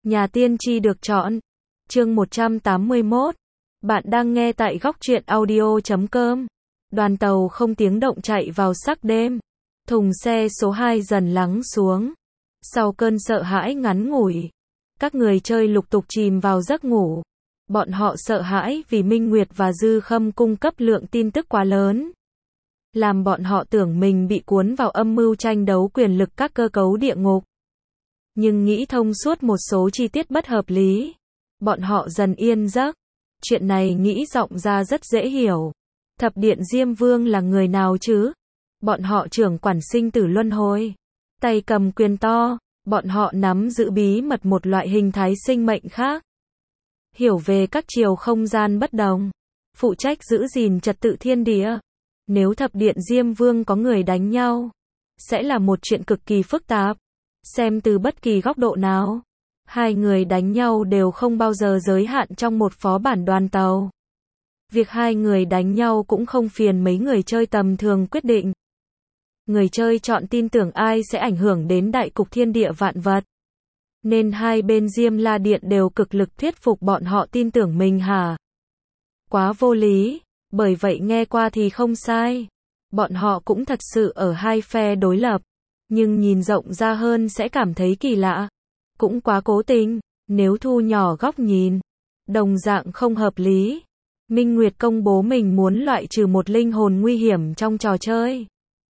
Nhà tiên tri được chọn. Chương 181. Bạn đang nghe tại góc truyện audio.com. Đoàn tàu không tiếng động chạy vào sắc đêm. Thùng xe số 2 dần lắng xuống. Sau cơn sợ hãi ngắn ngủi, các người chơi lục tục chìm vào giấc ngủ. Bọn họ sợ hãi vì Minh Nguyệt và Dư Khâm cung cấp lượng tin tức quá lớn, làm bọn họ tưởng mình bị cuốn vào âm mưu tranh đấu quyền lực các cơ cấu địa ngục. Nhưng nghĩ thông suốt một số chi tiết bất hợp lý, bọn họ dần yên giấc. Chuyện này nghĩ rộng ra rất dễ hiểu. Thập điện Diêm Vương là người nào chứ? Bọn họ trưởng quản sinh tử luân hồi, tay cầm quyền to, bọn họ nắm giữ bí mật một loại hình thái sinh mệnh khác, hiểu về các chiều không gian bất đồng, phụ trách giữ gìn trật tự thiên địa. Nếu thập điện Diêm Vương có người đánh nhau, sẽ là một chuyện cực kỳ phức tạp. Xem từ bất kỳ góc độ nào, hai người đánh nhau đều không bao giờ giới hạn trong một phó bản đoàn tàu. Việc hai người đánh nhau cũng không phiền mấy người chơi tầm thường quyết định. Người chơi chọn tin tưởng ai sẽ ảnh hưởng đến đại cục thiên địa vạn vật. Nên hai bên Diêm La Điện đều cực lực thuyết phục bọn họ tin tưởng mình hả? Quá vô lý, bởi vậy nghe qua thì không sai. Bọn họ cũng thật sự ở hai phe đối lập, nhưng nhìn rộng ra hơn sẽ cảm thấy kỳ lạ. Cũng quá cố tình, nếu thu nhỏ góc nhìn, đồng dạng không hợp lý. Minh Nguyệt công bố mình muốn loại trừ một linh hồn nguy hiểm trong trò chơi.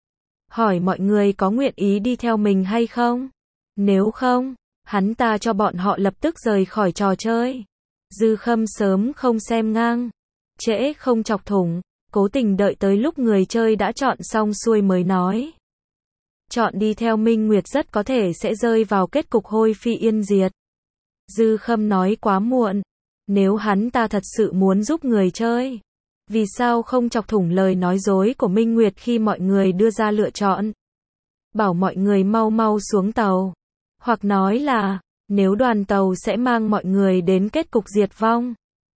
Hỏi mọi người có nguyện ý đi theo mình hay không? Nếu không, hắn ta cho bọn họ lập tức rời khỏi trò chơi. Dư Khâm sớm không xem ngang, trễ không chọc thủng, cố tình đợi tới lúc người chơi đã chọn xong xuôi mới nói. Chọn đi theo Minh Nguyệt rất có thể sẽ rơi vào kết cục hôi phi yên diệt. Dư Khâm nói quá muộn. Nếu hắn ta thật sự muốn giúp người chơi, vì sao không chọc thủng lời nói dối của Minh Nguyệt khi mọi người đưa ra lựa chọn? Bảo mọi người mau mau xuống tàu. Hoặc nói là, nếu đoàn tàu sẽ mang mọi người đến kết cục diệt vong.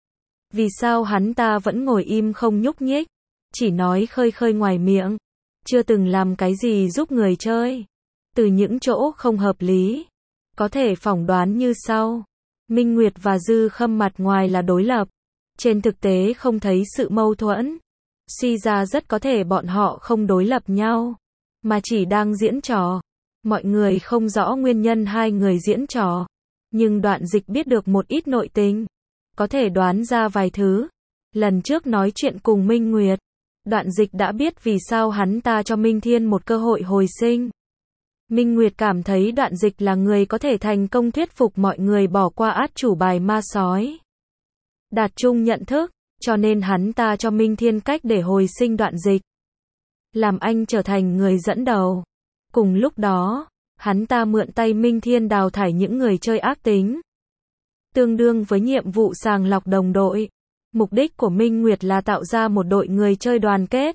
Vì sao hắn ta vẫn ngồi im không nhúc nhích? Chỉ nói khơi khơi ngoài miệng. Chưa từng làm cái gì giúp người chơi. Từ những chỗ không hợp lý, có thể phỏng đoán như sau. Minh Nguyệt và Dư Khâm mặt ngoài là đối lập, trên thực tế không thấy sự mâu thuẫn. Suy ra rất có thể bọn họ không đối lập nhau, mà chỉ đang diễn trò. Mọi người không rõ nguyên nhân hai người diễn trò, nhưng Đoạn Dịch biết được một ít nội tình, có thể đoán ra vài thứ. Lần trước nói chuyện cùng Minh Nguyệt, Đoạn Dịch đã biết vì sao hắn ta cho Minh Thiên một cơ hội hồi sinh. Minh Nguyệt cảm thấy Đoạn Dịch là người có thể thành công thuyết phục mọi người bỏ qua át chủ bài ma sói, đạt chung nhận thức, cho nên hắn ta cho Minh Thiên cách để hồi sinh Đoạn Dịch, làm anh trở thành người dẫn đầu. Cùng lúc đó, hắn ta mượn tay Minh Thiên đào thải những người chơi ác tính, tương đương với nhiệm vụ sàng lọc đồng đội. Mục đích của Minh Nguyệt là tạo ra một đội người chơi đoàn kết.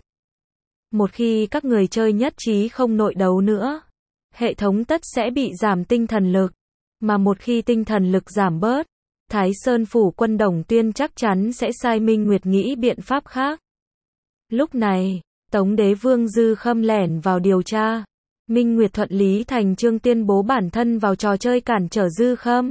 Một khi các người chơi nhất trí không nội đấu nữa, hệ thống tất sẽ bị giảm tinh thần lực. Mà một khi tinh thần lực giảm bớt, Thái Sơn Phủ Quân Đồng Tuyên chắc chắn sẽ sai Minh Nguyệt nghĩ biện pháp khác. Lúc này, Tống Đế Vương Dư Khâm lẻn vào điều tra. Minh Nguyệt thuận lý thành chương tuyên bố bản thân vào trò chơi cản trở Dư Khâm,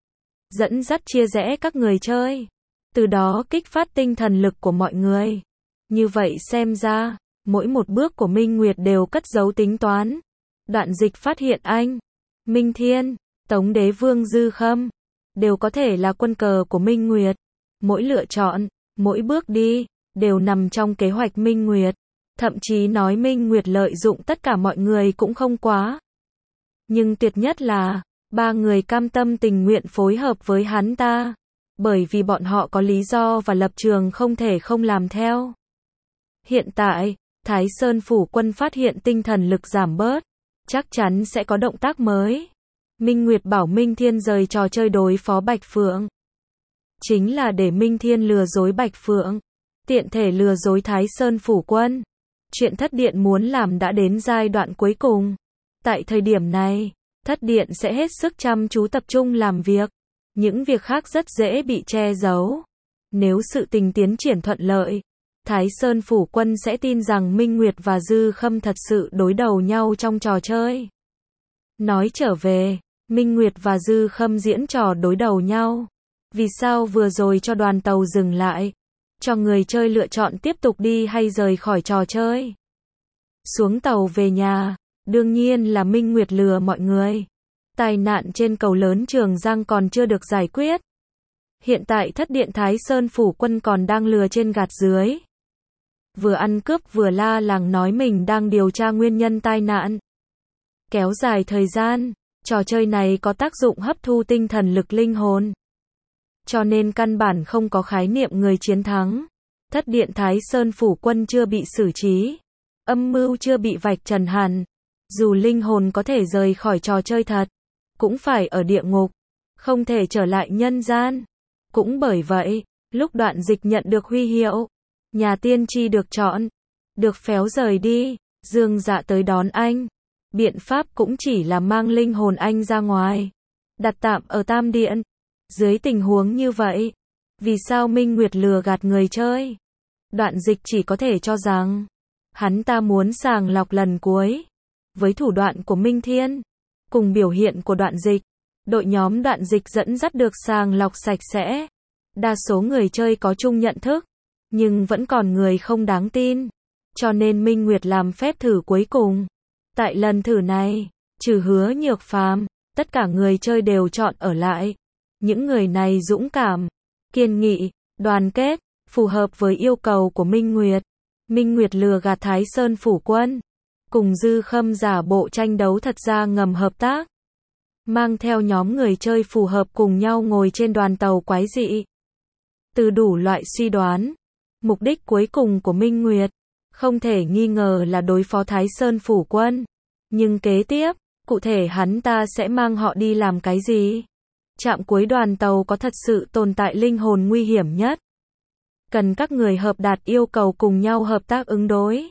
dẫn dắt chia rẽ các người chơi, từ đó kích phát tinh thần lực của mọi người. Như vậy xem ra, mỗi một bước của Minh Nguyệt đều cất giấu tính toán. Đoạn Dịch phát hiện anh, Minh Thiên, Tống Đế Vương Dư Khâm đều có thể là quân cờ của Minh Nguyệt. Mỗi lựa chọn, mỗi bước đi đều nằm trong kế hoạch Minh Nguyệt. Thậm chí nói Minh Nguyệt lợi dụng tất cả mọi người cũng không quá. Nhưng tuyệt nhất là ba người cam tâm tình nguyện phối hợp với hắn ta, bởi vì bọn họ có lý do và lập trường không thể không làm theo. Hiện tại, Thái Sơn Phủ Quân phát hiện tinh thần lực giảm bớt, chắc chắn sẽ có động tác mới. Minh Nguyệt bảo Minh Thiên rời trò chơi đối phó Bạch Phượng, chính là để Minh Thiên lừa dối Bạch Phượng, tiện thể lừa dối Thái Sơn Phủ Quân. Chuyện Thất Điện muốn làm đã đến giai đoạn cuối cùng. Tại thời điểm này, Thất Điện sẽ hết sức chăm chú tập trung làm việc. Những việc khác rất dễ bị che giấu. Nếu sự tình tiến triển thuận lợi, Thái Sơn Phủ Quân sẽ tin rằng Minh Nguyệt và Dư Khâm thật sự đối đầu nhau trong trò chơi. Nói trở về, Minh Nguyệt và Dư Khâm diễn trò đối đầu nhau. Vì sao vừa rồi cho đoàn tàu dừng lại? Cho người chơi lựa chọn tiếp tục đi hay rời khỏi trò chơi? Xuống tàu về nhà, đương nhiên là Minh Nguyệt lừa mọi người. Tai nạn trên cầu lớn Trường Giang còn chưa được giải quyết. Hiện tại Thất Điện Thái Sơn Phủ Quân còn đang lừa trên gạt dưới. Vừa ăn cướp vừa la làng nói mình đang điều tra nguyên nhân tai nạn. Kéo dài thời gian, trò chơi này có tác dụng hấp thu tinh thần lực linh hồn. Cho nên căn bản không có khái niệm người chiến thắng. Thất Điện Thái Sơn Phủ Quân chưa bị xử trí. Âm mưu chưa bị vạch trần hẳn. Dù linh hồn có thể rời khỏi trò chơi thật, cũng phải ở địa ngục, không thể trở lại nhân gian. Cũng bởi vậy, lúc Đoạn Dịch nhận được huy hiệu, nhà tiên tri được chọn, được phép rời đi, Dương Dạ tới đón anh. Biện pháp cũng chỉ là mang linh hồn anh ra ngoài, đặt tạm ở Tam Điện. Dưới tình huống như vậy, vì sao Minh Nguyệt lừa gạt người chơi? Đoạn Dịch chỉ có thể cho rằng, hắn ta muốn sàng lọc lần cuối. Với thủ đoạn của Minh Thiên, cùng biểu hiện của Đoạn Dịch, đội nhóm Đoạn Dịch dẫn dắt được sàng lọc sạch sẽ. Đa số người chơi có chung nhận thức, nhưng vẫn còn người không đáng tin. Cho nên Minh Nguyệt làm phép thử cuối cùng. Tại lần thử này, trừ Hứa Nhược Phàm, tất cả người chơi đều chọn ở lại. Những người này dũng cảm, kiên nghị, đoàn kết, phù hợp với yêu cầu của Minh Nguyệt. Minh Nguyệt lừa gạt Thái Sơn Phủ Quân, cùng Dư Khâm giả bộ tranh đấu thật ra ngầm hợp tác. Mang theo nhóm người chơi phù hợp cùng nhau ngồi trên đoàn tàu quái dị. Từ đủ loại suy đoán, mục đích cuối cùng của Minh Nguyệt, không thể nghi ngờ là đối phó Thái Sơn Phủ Quân. Nhưng kế tiếp, cụ thể hắn ta sẽ mang họ đi làm cái gì? Trạm cuối đoàn tàu có thật sự tồn tại linh hồn nguy hiểm nhất. Cần các người hợp đạt yêu cầu cùng nhau hợp tác ứng đối.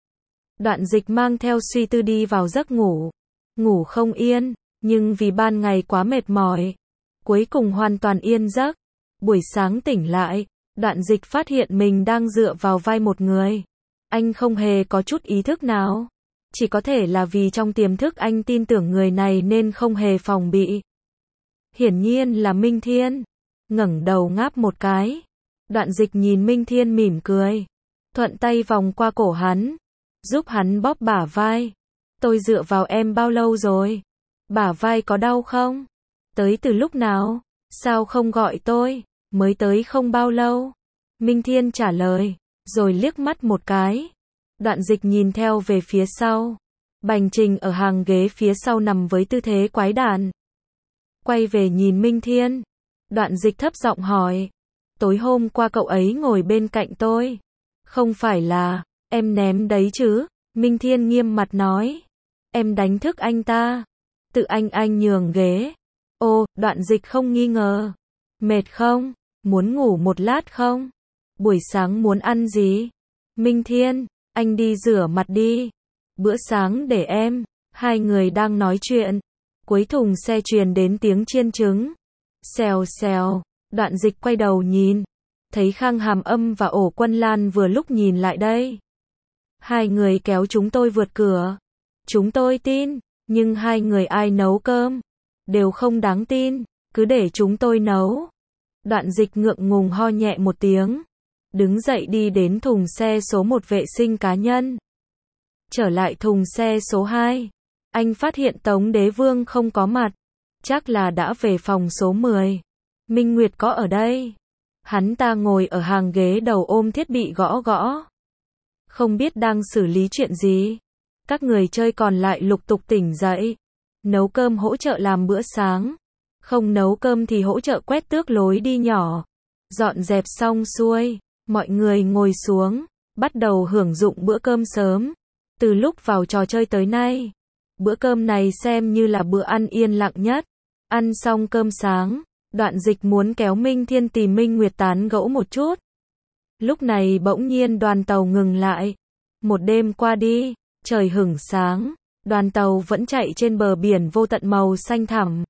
Đoạn Dịch mang theo suy tư đi vào giấc ngủ. Ngủ không yên, nhưng vì ban ngày quá mệt mỏi, cuối cùng hoàn toàn yên giấc. Buổi sáng tỉnh lại, Đoạn Dịch phát hiện mình đang dựa vào vai một người. Anh không hề có chút ý thức nào. Chỉ có thể là vì trong tiềm thức anh tin tưởng người này nên không hề phòng bị. Hiển nhiên là Minh Thiên. Ngẩng đầu ngáp một cái. Đoạn Dịch nhìn Minh Thiên mỉm cười. Thuận tay vòng qua cổ hắn. Giúp hắn bóp bả vai. Tôi dựa vào em bao lâu rồi? Bả vai có đau không? Tới từ lúc nào? Sao không gọi tôi? Mới tới không bao lâu. Minh Thiên trả lời, rồi liếc mắt một cái. Đoạn Dịch nhìn theo về phía sau. Bành Trình ở hàng ghế phía sau nằm với tư thế quái đản. Quay về nhìn Minh Thiên. Đoạn Dịch thấp giọng hỏi. Tối hôm qua cậu ấy ngồi bên cạnh tôi. Không phải là, em ném đấy chứ? Minh Thiên nghiêm mặt nói. Em đánh thức anh ta. Tự anh nhường ghế. Ô, Đoạn Dịch không nghi ngờ. Mệt không? Muốn ngủ một lát không? Buổi sáng muốn ăn gì? Minh Thiên, anh đi rửa mặt đi. Bữa sáng để em. Hai người đang nói chuyện. Cuối thùng xe truyền đến tiếng chiên trứng. Xèo xèo. Đoạn Dịch quay đầu nhìn. Thấy Khang Hàm Âm và Ổ Quân Lan vừa lúc nhìn lại đây. Hai người kéo chúng tôi vượt cửa. Chúng tôi tin, nhưng hai người ai nấu cơm? Đều không đáng tin, cứ để chúng tôi nấu. Đoạn Dịch ngượng ngùng ho nhẹ một tiếng. Đứng dậy đi đến thùng xe số 1 vệ sinh cá nhân. Trở lại thùng xe số 2. Anh phát hiện Tống Đế Vương không có mặt. Chắc là đã về phòng số 10. Minh Nguyệt có ở đây. Hắn ta ngồi ở hàng ghế đầu ôm thiết bị gõ gõ. Không biết đang xử lý chuyện gì. Các người chơi còn lại lục tục tỉnh dậy. Nấu cơm hỗ trợ làm bữa sáng. Không nấu cơm thì hỗ trợ quét tước lối đi nhỏ. Dọn dẹp xong xuôi, mọi người ngồi xuống, bắt đầu hưởng dụng bữa cơm sớm. Từ lúc vào trò chơi tới nay, bữa cơm này xem như là bữa ăn yên lặng nhất. Ăn xong cơm sáng, Đoạn Dịch muốn kéo Minh Thiên tìm Minh Nguyệt tán gẫu một chút. Lúc này bỗng nhiên đoàn tàu ngừng lại. Một đêm qua đi, trời hửng sáng, đoàn tàu vẫn chạy trên bờ biển vô tận màu xanh thẳm.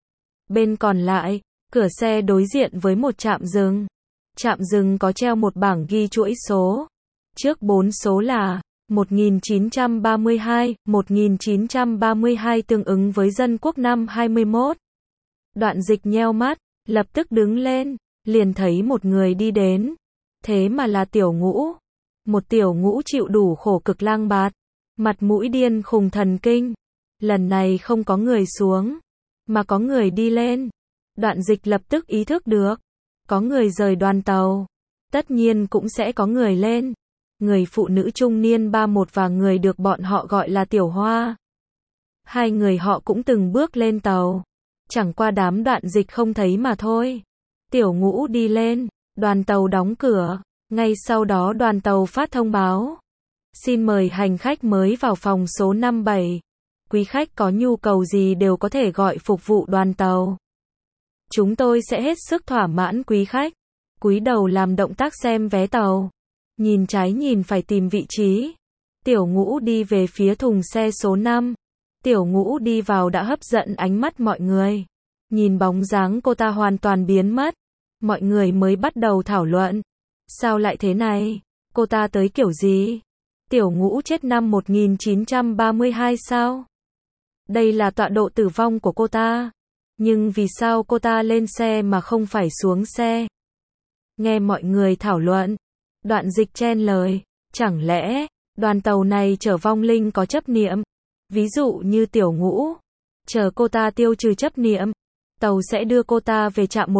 Bên còn lại, cửa xe đối diện với một trạm dừng. Trạm dừng có treo một bảng ghi chuỗi số. Trước 4 số là 1932 tương ứng với dân quốc năm 21. Đoạn Dịch nheo mắt, lập tức đứng lên, liền thấy một người đi đến. Thế mà là Tiểu Ngũ. Một Tiểu Ngũ chịu đủ khổ cực lang bạt, mặt mũi điên khùng thần kinh. Lần này không có người xuống, mà có người đi lên. Đoạn Dịch lập tức ý thức được, có người rời đoàn tàu, tất nhiên cũng sẽ có người lên. Người phụ nữ trung niên 31 và người được bọn họ gọi là Tiểu Hoa. Hai người họ cũng từng bước lên tàu, chẳng qua đám Đoạn Dịch không thấy mà thôi. Tiểu Ngũ đi lên, đoàn tàu đóng cửa, ngay sau đó đoàn tàu phát thông báo. Xin mời hành khách mới vào phòng số 57. Quý khách có nhu cầu gì đều có thể gọi phục vụ đoàn tàu. Chúng tôi sẽ hết sức thỏa mãn quý khách. Cúi đầu làm động tác xem vé tàu. Nhìn trái nhìn phải tìm vị trí. Tiểu Ngũ đi về phía thùng xe số 5. Tiểu Ngũ đi vào đã hấp dẫn ánh mắt mọi người. Nhìn bóng dáng cô ta hoàn toàn biến mất. Mọi người mới bắt đầu thảo luận. Sao lại thế này? Cô ta tới kiểu gì? Tiểu Ngũ chết năm 1932 sao? Đây là tọa độ tử vong của cô ta. Nhưng vì sao cô ta lên xe mà không phải xuống xe? Nghe mọi người thảo luận, Đoạn Dịch chen lời, chẳng lẽ đoàn tàu này chở vong linh có chấp niệm? Ví dụ như Tiểu Ngũ, chờ cô ta tiêu trừ chấp niệm, tàu sẽ đưa cô ta về trạm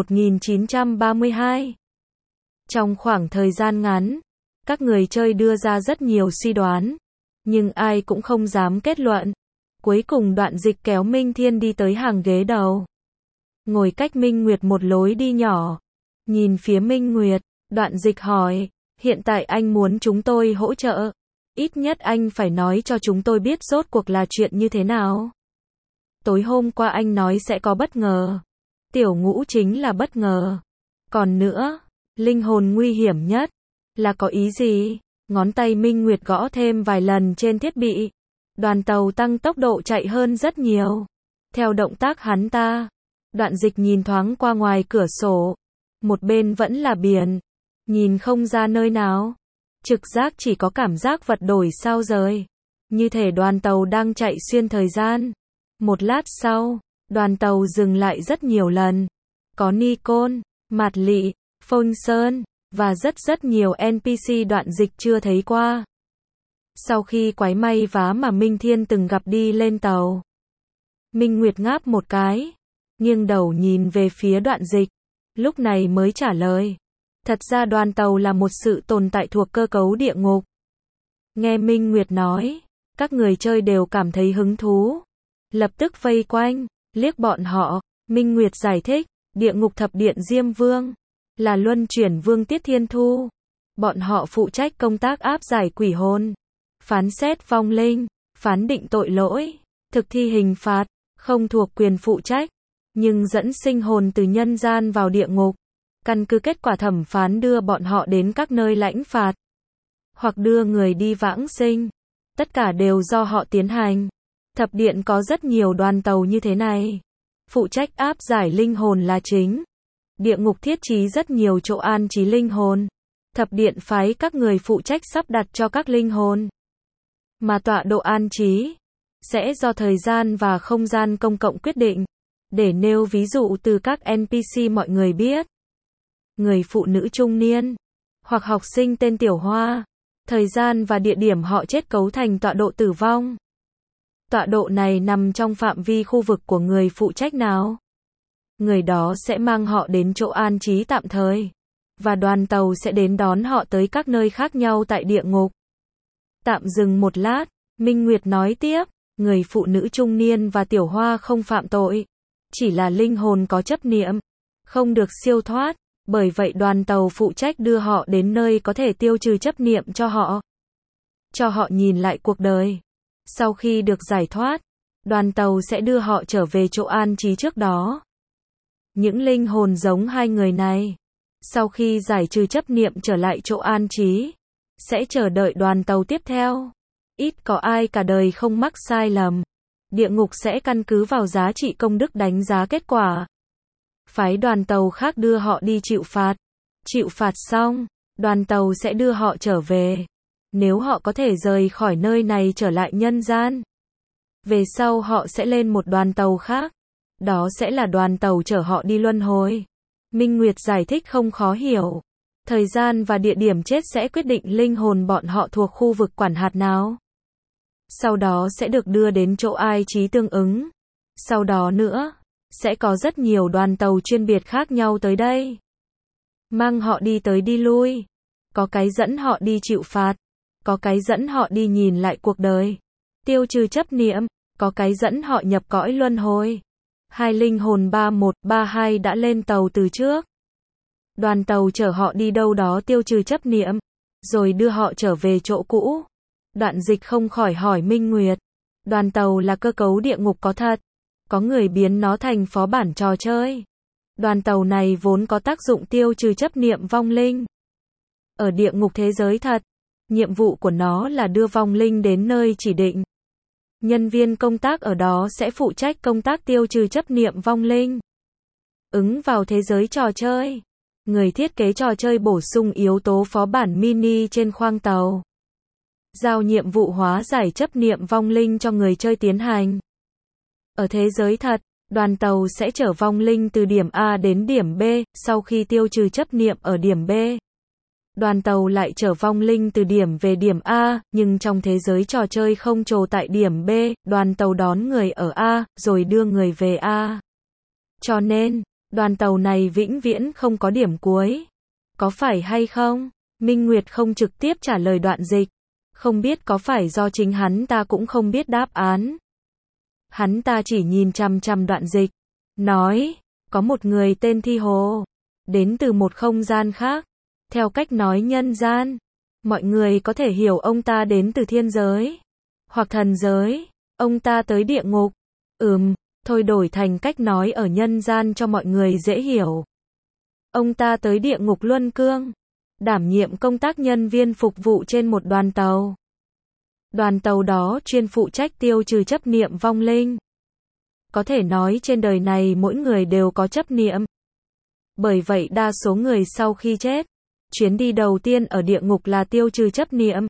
1932. Trong khoảng thời gian ngắn, các người chơi đưa ra rất nhiều suy đoán, nhưng ai cũng không dám kết luận. Cuối cùng Đoạn Dịch kéo Minh Thiên đi tới hàng ghế đầu, ngồi cách Minh Nguyệt một lối đi nhỏ. Nhìn phía Minh Nguyệt, Đoạn Dịch hỏi, hiện tại anh muốn chúng tôi hỗ trợ, ít nhất anh phải nói cho chúng tôi biết rốt cuộc là chuyện như thế nào. Tối hôm qua anh nói sẽ có bất ngờ. Tiểu Ngũ chính là bất ngờ. Còn nữa, linh hồn nguy hiểm nhất là có ý gì? Ngón tay Minh Nguyệt gõ thêm vài lần trên thiết bị. Đoàn tàu tăng tốc độ chạy hơn rất nhiều. Theo động tác hắn ta, Đoạn Dịch nhìn thoáng qua ngoài cửa sổ. Một bên vẫn là biển, nhìn không ra nơi nào. Trực giác chỉ có cảm giác vật đổi sao rời. Như thể đoàn tàu đang chạy xuyên thời gian. Một lát sau, đoàn tàu dừng lại rất nhiều lần. Có Nikon, Mạt Lị, Phôn Sơn, và rất nhiều NPC Đoạn Dịch chưa thấy qua. Sau khi quái may vá mà Minh Thiên từng gặp đi lên tàu, Minh Nguyệt ngáp một cái, nghiêng đầu nhìn về phía Đoạn Dịch, lúc này mới trả lời. Thật ra đoàn tàu là một sự tồn tại thuộc cơ cấu địa ngục. Nghe Minh Nguyệt nói, các người chơi đều cảm thấy hứng thú. Lập tức vây quanh, liếc bọn họ. Minh Nguyệt giải thích, địa ngục thập điện Diêm Vương là luân chuyển vương Tiết Thiên Thu. Bọn họ phụ trách công tác áp giải quỷ hồn, phán xét vong linh, phán định tội lỗi, thực thi hình phạt, không thuộc quyền phụ trách, nhưng dẫn sinh hồn từ nhân gian vào địa ngục. Căn cứ kết quả thẩm phán đưa bọn họ đến các nơi lãnh phạt, hoặc đưa người đi vãng sinh. Tất cả đều do họ tiến hành. Thập điện có rất nhiều đoàn tàu như thế này. Phụ trách áp giải linh hồn là chính. Địa ngục thiết trí rất nhiều chỗ an trí linh hồn. Thập điện phái các người phụ trách sắp đặt cho các linh hồn. Mà tọa độ an trí sẽ do thời gian và không gian công cộng quyết định. Để nêu ví dụ từ các NPC mọi người biết. Người phụ nữ trung niên, hoặc học sinh tên Tiểu Hoa, thời gian và địa điểm họ chết cấu thành tọa độ tử vong. Tọa độ này nằm trong phạm vi khu vực của người phụ trách nào? Người đó sẽ mang họ đến chỗ an trí tạm thời, và đoàn tàu sẽ đến đón họ tới các nơi khác nhau tại địa ngục. Tạm dừng một lát, Minh Nguyệt nói tiếp, người phụ nữ trung niên và Tiểu Hoa không phạm tội, chỉ là linh hồn có chấp niệm, không được siêu thoát. Bởi vậy đoàn tàu phụ trách đưa họ đến nơi có thể tiêu trừ chấp niệm cho họ nhìn lại cuộc đời. Sau khi được giải thoát, đoàn tàu sẽ đưa họ trở về chỗ an trí trước đó. Những linh hồn giống hai người này, sau khi giải trừ chấp niệm trở lại chỗ an trí, sẽ chờ đợi đoàn tàu tiếp theo. Ít có ai cả đời không mắc sai lầm. Địa ngục sẽ căn cứ vào giá trị công đức đánh giá kết quả. Phái đoàn tàu khác đưa họ đi chịu phạt. Chịu phạt xong, đoàn tàu sẽ đưa họ trở về. Nếu họ có thể rời khỏi nơi này trở lại nhân gian, về sau họ sẽ lên một đoàn tàu khác. Đó sẽ là đoàn tàu chở họ đi luân hồi. Minh Nguyệt giải thích không khó hiểu. Thời gian và địa điểm chết sẽ quyết định linh hồn bọn họ thuộc khu vực quản hạt nào. Sau đó sẽ được đưa đến chỗ ai trí tương ứng. Sau đó nữa, sẽ có rất nhiều đoàn tàu chuyên biệt khác nhau tới đây. Mang họ đi tới đi lui. Có cái dẫn họ đi chịu phạt. Có cái dẫn họ đi nhìn lại cuộc đời. Tiêu trừ chấp niệm. Có cái dẫn họ nhập cõi luân hồi. Hai linh hồn 31, 32 đã lên tàu từ trước. Đoàn tàu chở họ đi đâu đó tiêu trừ chấp niệm, rồi đưa họ trở về chỗ cũ. Đoạn Dịch không khỏi hỏi Minh Nguyệt. Đoàn tàu là cơ cấu địa ngục có thật. Có người biến nó thành phó bản trò chơi. Đoàn tàu này vốn có tác dụng tiêu trừ chấp niệm vong linh. Ở địa ngục thế giới thật, nhiệm vụ của nó là đưa vong linh đến nơi chỉ định. Nhân viên công tác ở đó sẽ phụ trách công tác tiêu trừ chấp niệm vong linh. Ứng vào thế giới trò chơi, người thiết kế trò chơi bổ sung yếu tố phó bản mini trên khoang tàu. Giao nhiệm vụ hóa giải chấp niệm vong linh cho người chơi tiến hành. Ở thế giới thật, đoàn tàu sẽ chở vong linh từ điểm A đến điểm B, sau khi tiêu trừ chấp niệm ở điểm B. Đoàn tàu lại chở vong linh từ điểm về điểm A, nhưng trong thế giới trò chơi không trồ tại điểm B, đoàn tàu đón người ở A, rồi đưa người về A. Cho nên, đoàn tàu này vĩnh viễn không có điểm cuối. Có phải hay không? Minh Nguyệt không trực tiếp trả lời Đoạn Dịch. Không biết có phải do chính hắn ta cũng không biết đáp án. Hắn ta chỉ nhìn chằm chằm Đoạn Dịch. Nói, có một người tên Thi Hồ. Đến từ một không gian khác. Theo cách nói nhân gian, mọi người có thể hiểu ông ta đến từ thiên giới. Hoặc thần giới. Ông ta tới địa ngục. Thôi đổi thành cách nói ở nhân gian cho mọi người dễ hiểu. Ông ta tới địa ngục Luân Cương. Đảm nhiệm công tác nhân viên phục vụ trên một đoàn tàu. Đoàn tàu đó chuyên phụ trách tiêu trừ chấp niệm vong linh. Có thể nói trên đời này mỗi người đều có chấp niệm. Bởi vậy đa số người sau khi chết, chuyến đi đầu tiên ở địa ngục là tiêu trừ chấp niệm.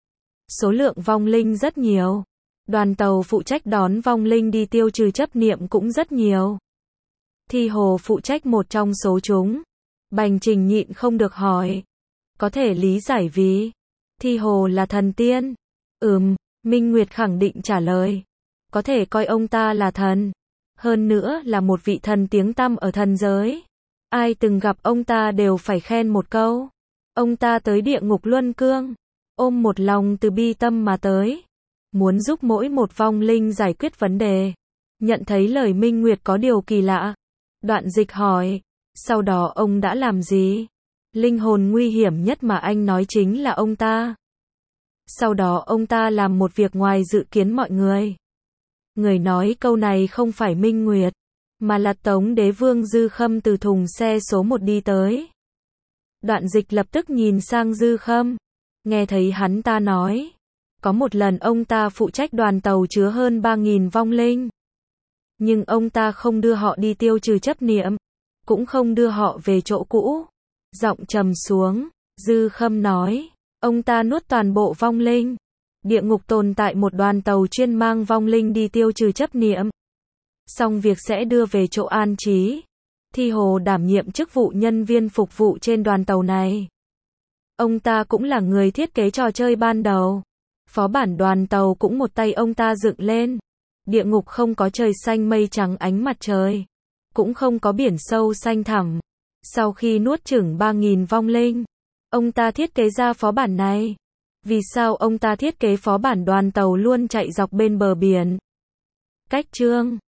Số lượng vong linh rất nhiều. Đoàn tàu phụ trách đón vong linh đi tiêu trừ chấp niệm cũng rất nhiều. Thi Hồ phụ trách một trong số chúng. Bành Trình nhịn không được hỏi. Có thể lý giải vì Thi Hồ là thần tiên. Minh Nguyệt khẳng định trả lời. Có thể coi ông ta là thần. Hơn nữa là một vị thần tiếng tăm ở thần giới. Ai từng gặp ông ta đều phải khen một câu. Ông ta tới địa ngục Luân Cương, ôm một lòng từ bi tâm mà tới. Muốn giúp mỗi một vong linh giải quyết vấn đề. Nhận thấy lời Minh Nguyệt có điều kỳ lạ. Đoạn Dịch hỏi. Sau đó ông đã làm gì? Linh hồn nguy hiểm nhất mà anh nói chính là ông ta. Sau đó ông ta làm một việc ngoài dự kiến mọi người. Người nói câu này không phải Minh Nguyệt, mà là Tống Đế Vương Dư Khâm từ thùng xe số 1 đi tới. Đoạn Dịch lập tức nhìn sang Dư Khâm. Nghe thấy hắn ta nói. Có một lần ông ta phụ trách đoàn tàu chứa hơn 3.000 vong linh. Nhưng ông ta không đưa họ đi tiêu trừ chấp niệm. Cũng không đưa họ về chỗ cũ. Giọng trầm xuống. Dư Khâm nói. Ông ta nuốt toàn bộ vong linh. Địa ngục tồn tại một đoàn tàu chuyên mang vong linh đi tiêu trừ chấp niệm. Xong việc sẽ đưa về chỗ an trí. Thi Hồ đảm nhiệm chức vụ nhân viên phục vụ trên đoàn tàu này. Ông ta cũng là người thiết kế trò chơi ban đầu. Phó bản đoàn tàu cũng một tay ông ta dựng lên. Địa ngục không có trời xanh mây trắng ánh mặt trời. Cũng không có biển sâu xanh thẳm. Sau khi nuốt chửng 3.000 vong linh, ông ta thiết kế ra phó bản này. Vì sao ông ta thiết kế phó bản đoàn tàu luôn chạy dọc bên bờ biển? Cách chương